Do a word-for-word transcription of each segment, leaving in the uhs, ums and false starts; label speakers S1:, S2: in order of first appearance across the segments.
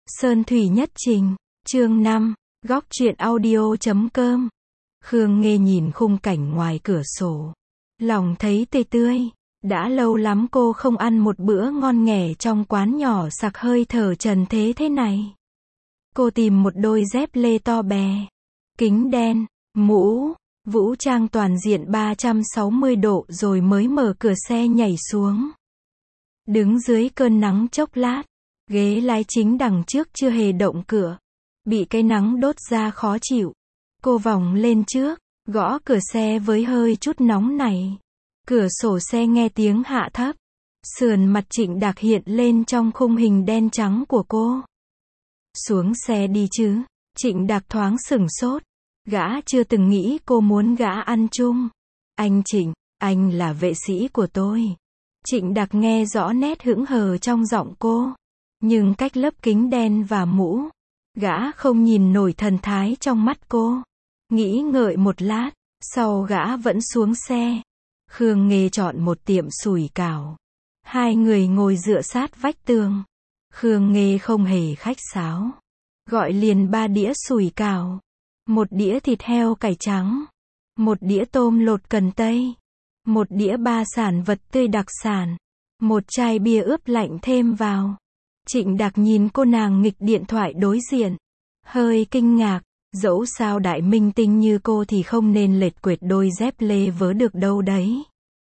S1: Sơn Thủy Nhất Trình, chương năm, góc truyện audio.com. Khương Nghê nhìn khung cảnh ngoài cửa sổ. Lòng thấy tươi tươi. Đã lâu lắm cô không ăn một bữa ngon nghẻ trong quán nhỏ sặc hơi thở trần thế thế này. Cô tìm một đôi dép lê to bè, kính đen, mũ, vũ trang toàn diện ba trăm sáu mươi độ rồi mới mở cửa xe nhảy xuống. Đứng dưới cơn nắng chốc lát, ghế lái chính đằng trước chưa hề động cửa, bị cái nắng đốt ra khó chịu. Cô vòng lên trước, gõ cửa xe với hơi chút nóng này. Cửa sổ xe nghe tiếng hạ thấp. Sườn mặt Trịnh Đạc hiện lên trong khung hình đen trắng của cô. Xuống xe đi chứ. Trịnh Đạc thoáng sửng sốt. Gã chưa từng nghĩ cô muốn gã ăn chung. Anh Trịnh, anh là vệ sĩ của tôi. Trịnh Đạc nghe rõ nét hững hờ trong giọng cô. Nhưng cách lớp kính đen và mũ, gã không nhìn nổi thần thái trong mắt cô. Nghĩ ngợi một lát, sau gã vẫn xuống xe. Khương Nghê chọn một tiệm sủi cảo. Hai người ngồi dựa sát vách tường. Khương Nghê không hề khách sáo. Gọi liền ba đĩa sủi cảo. Một đĩa thịt heo cải trắng. Một đĩa tôm lột cần tây. Một đĩa ba sản vật tươi đặc sản. Một chai bia ướp lạnh thêm vào. Trịnh Đạc nhìn cô nàng nghịch điện thoại đối diện. Hơi kinh ngạc. Dẫu sao đại minh tinh như cô thì không nên lệch quệt đôi dép lê vớ được đâu đấy.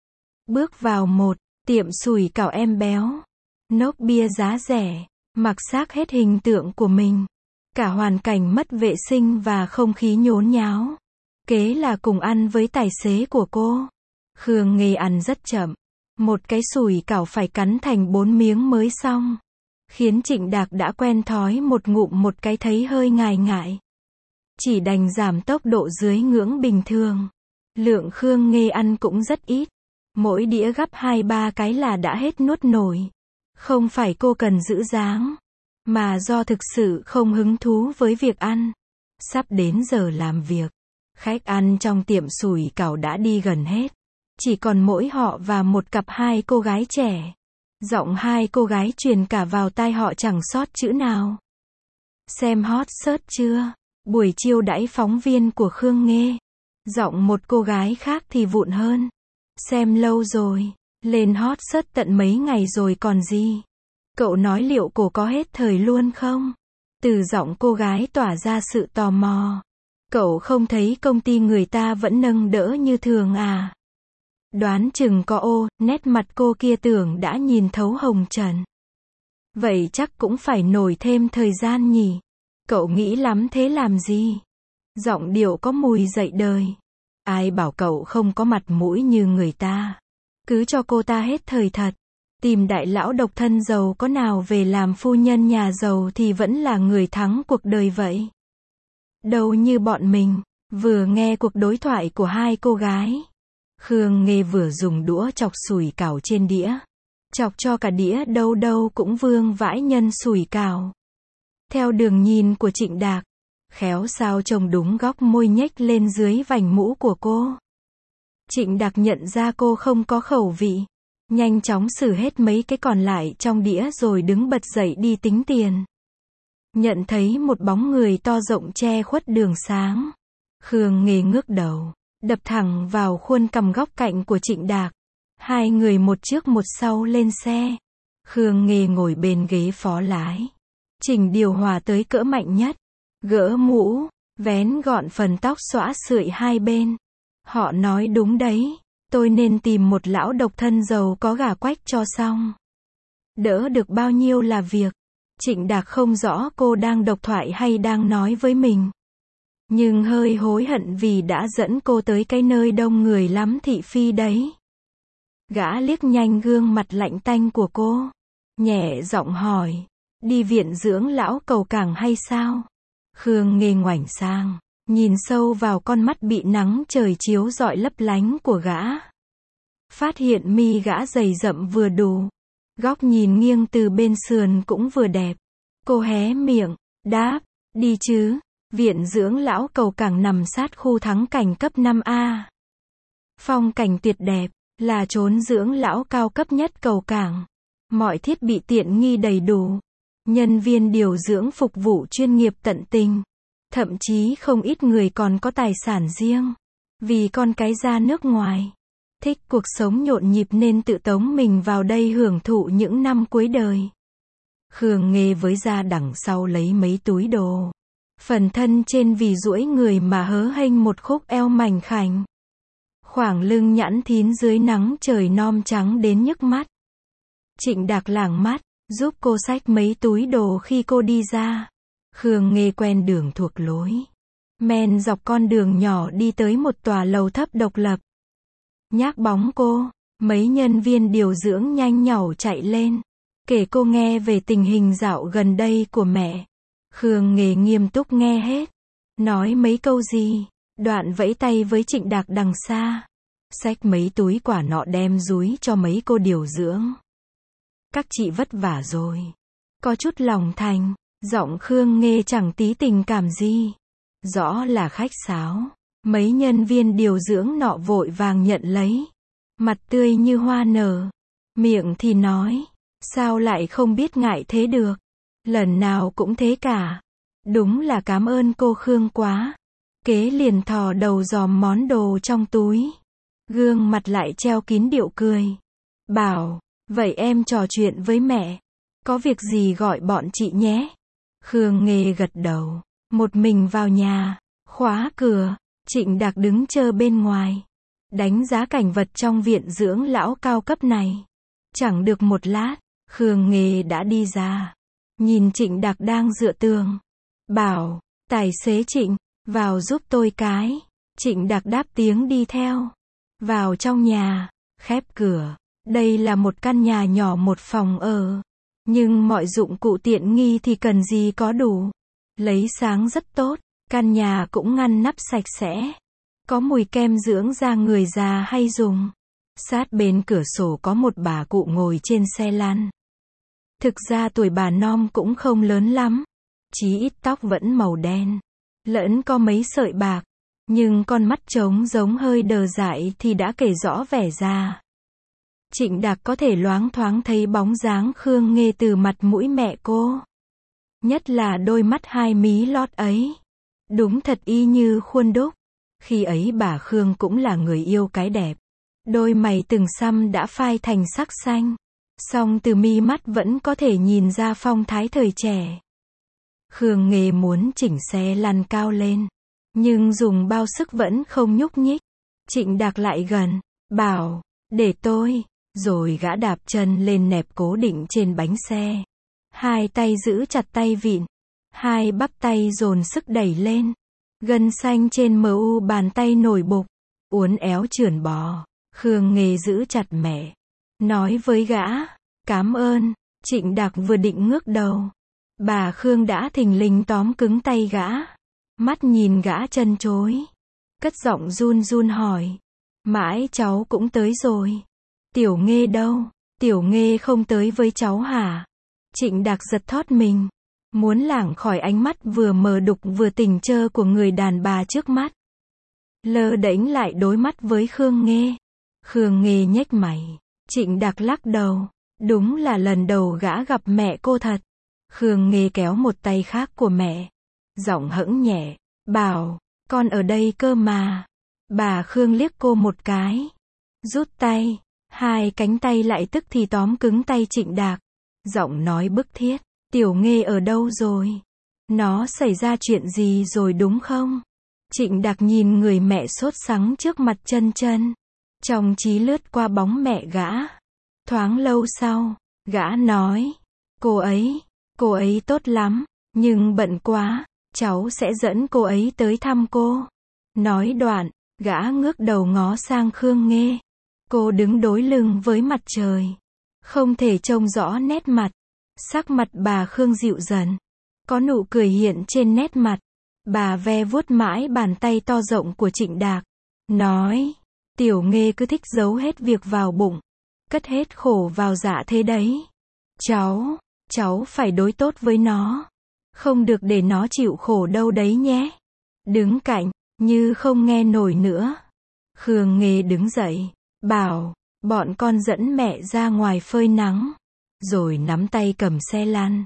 S1: Bước vào một tiệm sủi cảo em béo. Nốc bia giá rẻ. Mặc xác hết hình tượng của mình. Cả hoàn cảnh mất vệ sinh và không khí nhốn nháo. Kế là cùng ăn với tài xế của cô. Khương Nghê ăn rất chậm. Một cái sủi cảo phải cắn thành bốn miếng mới xong. Khiến Trịnh Đạc đã quen thói một ngụm một cái thấy hơi ngại ngại. Chỉ đành giảm tốc độ dưới ngưỡng bình thường. Lượng Khương Nghê ăn cũng rất ít. Mỗi đĩa gắp hai ba cái là đã hết nuốt nổi. Không phải cô cần giữ dáng, mà do thực sự không hứng thú với việc ăn. Sắp đến giờ làm việc. Khách ăn trong tiệm sủi cảo đã đi gần hết. Chỉ còn mỗi họ và một cặp hai cô gái trẻ. Giọng hai cô gái truyền cả vào tai họ chẳng sót chữ nào. Xem hot search chưa? Buổi chiêu đãi phóng viên của Khương Nghê. Giọng một cô gái khác thì vụn hơn. Xem lâu rồi. Lên hot search tận mấy ngày rồi còn gì. Cậu nói liệu cô có hết thời luôn không? Từ giọng cô gái tỏa ra sự tò mò. Cậu không thấy công ty người ta vẫn nâng đỡ như thường à? Đoán chừng có ô, nét mặt cô kia tưởng đã nhìn thấu hồng trần. Vậy chắc cũng phải nổi thêm thời gian nhỉ? Cậu nghĩ lắm thế làm gì? Giọng điệu có mùi dậy đời. Ai bảo cậu không có mặt mũi như người ta? Cứ cho cô ta hết thời thật. Tìm đại lão độc thân giàu có nào về làm phu nhân nhà giàu thì vẫn là người thắng cuộc đời vậy. Đâu như bọn mình. Vừa nghe cuộc đối thoại của hai cô gái, Khương Nghê vừa dùng đũa chọc sủi cảo trên đĩa. Chọc cho cả đĩa đâu đâu cũng vương vãi nhân sủi cảo. Theo đường nhìn của Trịnh Đạc, khéo sao trông đúng góc môi nhếch lên dưới vành mũ của cô. Trịnh Đạc nhận ra cô không có khẩu vị. Nhanh chóng xử hết mấy cái còn lại trong đĩa rồi đứng bật dậy đi tính tiền. Nhận thấy một bóng người to rộng che khuất đường sáng. Khương Nghê ngước đầu, đập thẳng vào khuôn cằm góc cạnh của Trịnh Đạc. Hai người một trước một sau lên xe. Khương Nghê ngồi bên ghế phó lái. Chỉnh điều hòa tới cỡ mạnh nhất. Gỡ mũ, vén gọn phần tóc xõa sượi hai bên. Họ nói đúng đấy. Tôi nên tìm một lão độc thân giàu có gả quách cho xong. Đỡ được bao nhiêu là việc. Trịnh Đạc không rõ cô đang độc thoại hay đang nói với mình. Nhưng hơi hối hận vì đã dẫn cô tới cái nơi đông người lắm thị phi đấy. Gã liếc nhanh gương mặt lạnh tanh của cô. Nhẹ giọng hỏi. Đi viện dưỡng lão cầu cảng hay sao? Khương Nghê ngoảnh sang. Nhìn sâu vào con mắt bị nắng trời chiếu rọi lấp lánh của gã. Phát hiện mi gã dày rậm vừa đủ. Góc nhìn nghiêng từ bên sườn cũng vừa đẹp. Cô hé miệng, đáp, đi chứ. Viện dưỡng lão cầu cảng nằm sát khu thắng cảnh cấp năm A. Phong cảnh tuyệt đẹp, là chốn dưỡng lão cao cấp nhất cầu cảng. Mọi thiết bị tiện nghi đầy đủ. Nhân viên điều dưỡng phục vụ chuyên nghiệp tận tình. Thậm chí không ít người còn có tài sản riêng. Vì con cái ra nước ngoài. Thích cuộc sống nhộn nhịp nên tự tống mình vào đây hưởng thụ những năm cuối đời. Khương Nghê với ra đằng sau lấy mấy túi đồ. Phần thân trên vì duỗi người mà hớ hênh một khúc eo mảnh khảnh. Khoảng lưng nhẵn thín dưới nắng trời nom trắng đến nhức mắt. Trịnh Đạc lảng mắt, giúp cô xách mấy túi đồ khi cô đi ra. Khương Nghê quen đường thuộc lối. Men dọc con đường nhỏ đi tới một tòa lầu thấp độc lập. Nhác bóng cô, mấy nhân viên điều dưỡng nhanh nhảu chạy lên. Kể cô nghe về tình hình dạo gần đây của mẹ. Khương Nghê nghiêm túc nghe hết. Nói mấy câu gì, đoạn vẫy tay với Trịnh Đạc đằng xa. Xách mấy túi quả nọ đem dúi cho mấy cô điều dưỡng. Các chị vất vả rồi. Có chút lòng thành, giọng Khương Nghê chẳng tí tình cảm gì. Rõ là khách sáo. Mấy nhân viên điều dưỡng nọ vội vàng nhận lấy. Mặt tươi như hoa nở. Miệng thì nói, sao lại không biết ngại thế được. Lần nào cũng thế cả. Đúng là cảm ơn cô Khương quá. Kế liền thò đầu dòm món đồ trong túi. Gương mặt lại treo kín điệu cười. Bảo, vậy em trò chuyện với mẹ. Có việc gì gọi bọn chị nhé. Khương Nghê gật đầu. Một mình vào nhà. Khóa cửa. Trịnh Đạc đứng chờ bên ngoài. Đánh giá cảnh vật trong viện dưỡng lão cao cấp này. Chẳng được một lát, Khương Nghê đã đi ra. Nhìn Trịnh Đạc đang dựa tường. Bảo, tài xế Trịnh, vào giúp tôi cái. Trịnh Đạc đáp tiếng đi theo. Vào trong nhà, khép cửa. Đây là một căn nhà nhỏ một phòng ở. Nhưng mọi dụng cụ tiện nghi thì cần gì có đủ. Lấy sáng rất tốt. Căn nhà cũng ngăn nắp sạch sẽ. Có mùi kem dưỡng da người già hay dùng. Sát bên cửa sổ có một bà cụ ngồi trên xe lăn. Thực ra tuổi bà non cũng không lớn lắm. Chí ít tóc vẫn màu đen. Lẫn có mấy sợi bạc. Nhưng con mắt trống giống hơi đờ dại thì đã kể rõ vẻ già. Trịnh Đạc có thể loáng thoáng thấy bóng dáng Khương Nghê từ mặt mũi mẹ cô. Nhất là đôi mắt hai mí lót ấy. Đúng thật y như khuôn đúc. Khi ấy bà Khương cũng là người yêu cái đẹp. Đôi mày từng xăm đã phai thành sắc xanh. Song từ mi mắt vẫn có thể nhìn ra phong thái thời trẻ. Khương Nghê muốn chỉnh xe lăn cao lên. Nhưng dùng bao sức vẫn không nhúc nhích. Trịnh Đạc lại gần. Bảo, để tôi. Rồi gã đạp chân lên nẹp cố định trên bánh xe. Hai tay giữ chặt tay vịn. Hai bắp tay dồn sức đẩy lên. Gân xanh trên mờ u bàn tay nổi bục. Uốn éo trườn bò. Khương Nghê giữ chặt mẹ. Nói với gã. Cám ơn. Trịnh Đạc vừa định ngước đầu. Bà Khương đã thình lình tóm cứng tay gã. Mắt nhìn gã chân chối. Cất giọng run run hỏi. Mãi cháu cũng tới rồi. Tiểu Nghê đâu? Tiểu Nghê không tới với cháu hả? Trịnh Đạc giật thót mình. Muốn lảng khỏi ánh mắt vừa mờ đục vừa tỉnh trơ của người đàn bà trước mắt. Lơ đễnh lại đối mắt với Khương Nghê. Khương Nghê nhếch mày. Trịnh Đạc lắc đầu. Đúng là lần đầu gã gặp mẹ cô thật. Khương Nghê kéo một tay khác của mẹ. Giọng hững nhẹ. Bảo, con ở đây cơ mà. Bà Khương liếc cô một cái. Rút tay. Hai cánh tay lại tức thì tóm cứng tay Trịnh Đạc. Giọng nói bức thiết. Tiểu Nghê ở đâu rồi? Nó xảy ra chuyện gì rồi đúng không? Trịnh Đạc nhìn người mẹ sốt sắng trước mặt chân chân. Trong trí lướt qua bóng mẹ gã. Thoáng lâu sau, gã nói. Cô ấy, cô ấy tốt lắm, nhưng bận quá, cháu sẽ dẫn cô ấy tới thăm cô. Nói đoạn, gã ngước đầu ngó sang Khương Nghê. Cô đứng đối lưng với mặt trời. Không thể trông rõ nét mặt. Sắc mặt bà Khương dịu dần. Có nụ cười hiện trên nét mặt. Bà ve vuốt mãi bàn tay to rộng của Trịnh Đạc. Nói, Tiểu Nghê cứ thích giấu hết việc vào bụng. Cất hết khổ vào dạ thế đấy. Cháu, cháu phải đối tốt với nó. Không được để nó chịu khổ đâu đấy nhé. Đứng cạnh, như không nghe nổi nữa. Khương Nghê đứng dậy, bảo, bọn con dẫn mẹ ra ngoài phơi nắng. Rồi nắm tay cầm xe lăn.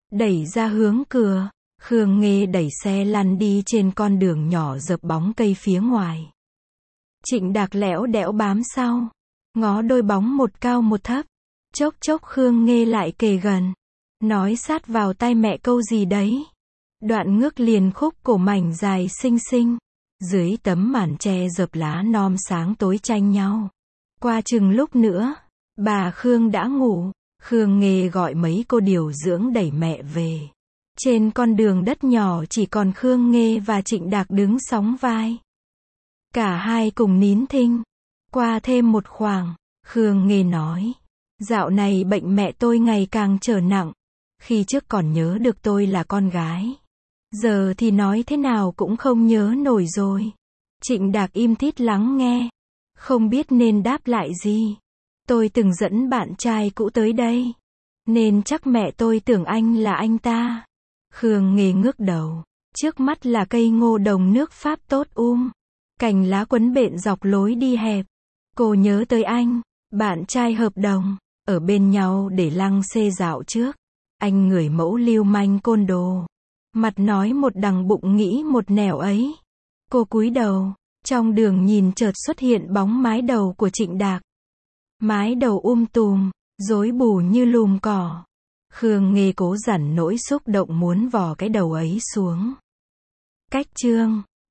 S1: đẩy ra hướng cửa. Khương Nghê đẩy xe lăn đi trên con đường nhỏ dợp bóng cây phía ngoài. Trịnh Đạc lẽo đẽo bám sau, ngó đôi bóng một cao một thấp. Chốc chốc Khương Nghê lại kề gần, nói sát vào tai mẹ câu gì đấy. Đoạn ngước liền khúc cổ mảnh dài xinh xinh. Dưới tấm màn tre dợp lá non sáng tối tranh nhau. Qua chừng lúc nữa, bà Khương đã ngủ. Khương Nghê gọi mấy cô điều dưỡng đẩy mẹ về. Trên con đường đất nhỏ chỉ còn Khương Nghê và Trịnh Đạc đứng sóng vai. Cả hai cùng nín thinh. Qua thêm một khoảng, Khương Nghê nói, dạo này bệnh mẹ tôi ngày càng trở nặng. Khi trước còn nhớ được tôi là con gái, giờ thì nói thế nào cũng không nhớ nổi rồi. Trịnh Đạc im thít lắng nghe, không biết nên đáp lại gì. Tôi từng dẫn bạn trai cũ tới đây, nên chắc mẹ tôi tưởng anh là anh ta. Khương Nghê ngước đầu, trước mắt là cây ngô đồng nước Pháp tốt um, cành lá quấn bện dọc lối đi hẹp. Cô nhớ tới anh, bạn trai hợp đồng, ở bên nhau để lăng xê dạo trước. Anh người mẫu lưu manh côn đồ, mặt nói một đằng bụng nghĩ một nẻo ấy. Cô cúi đầu, trong đường nhìn chợt xuất hiện bóng mái đầu của Trịnh Đạc. Mái đầu um tùm, rối bù như lùm cỏ. Khương Nghê cố dằn nỗi xúc động muốn vò cái đầu ấy xuống. Cách chương